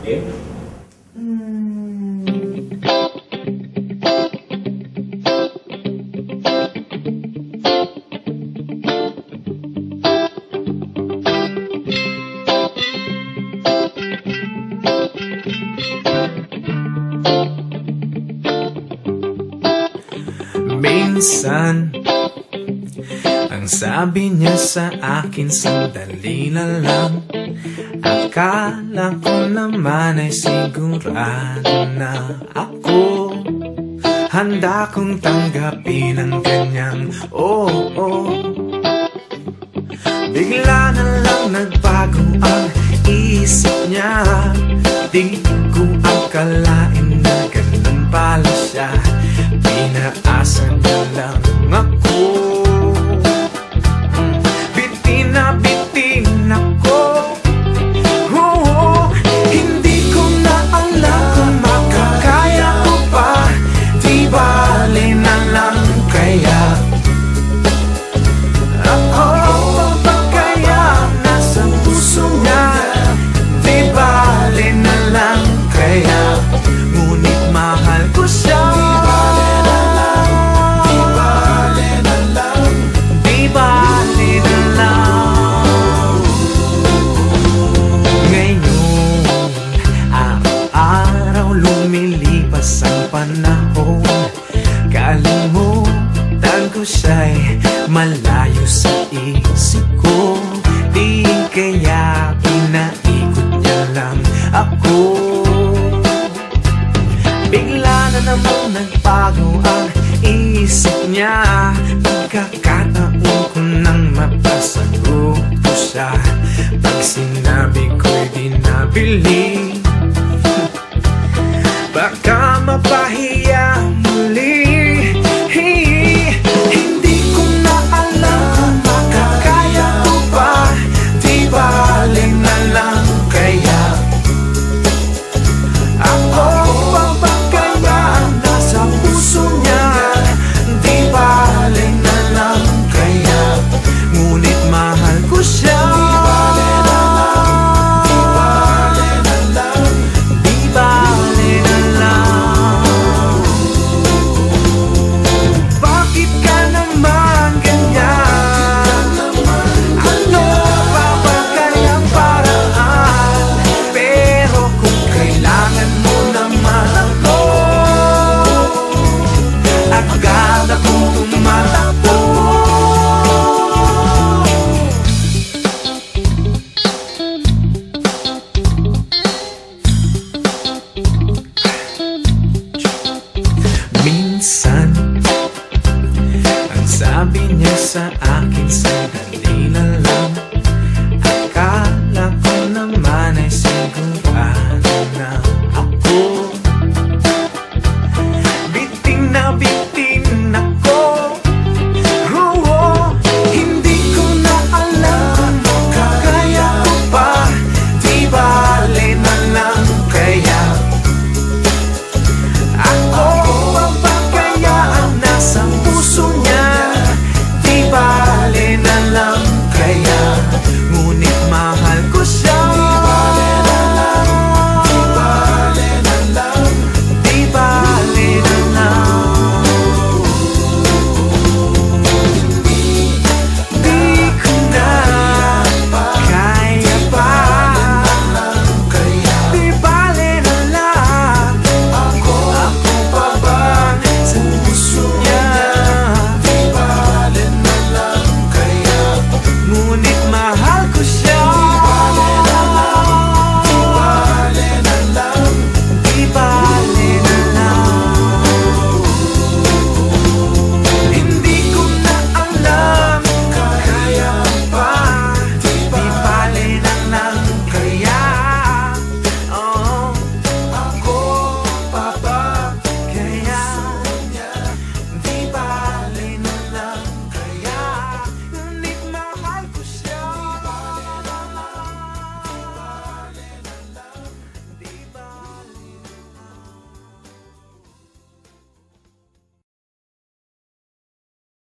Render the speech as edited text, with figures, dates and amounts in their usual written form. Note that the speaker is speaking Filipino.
Okay? Minsan, ang sabi niya sa akin, sandali na lang. Akala ko naman ay sigurado na ako. Handa kong tanggapin ang kanyang Bigla na lang nagbago ang isip niya. Di ko akalain na ganun pala siya. Pinaasa niya lang ako. Bitin na bitin ako. Hindi ko na alam kung makakaya ko pa. Di bale na lang kaya ako pa kaya nasa puso niya. Di bale na lang kaya, ngunit mahal ko siya. Ang panahon, kalimutan ko siya'y malayo sa isip ko. Di kaya pinaikot niya lang ako. Bigla na namang nagbago ang isip niya. Pagkakataon ko nang mapasagot ko siya. Pag sinabi ko'y di nabili, baka mapahiya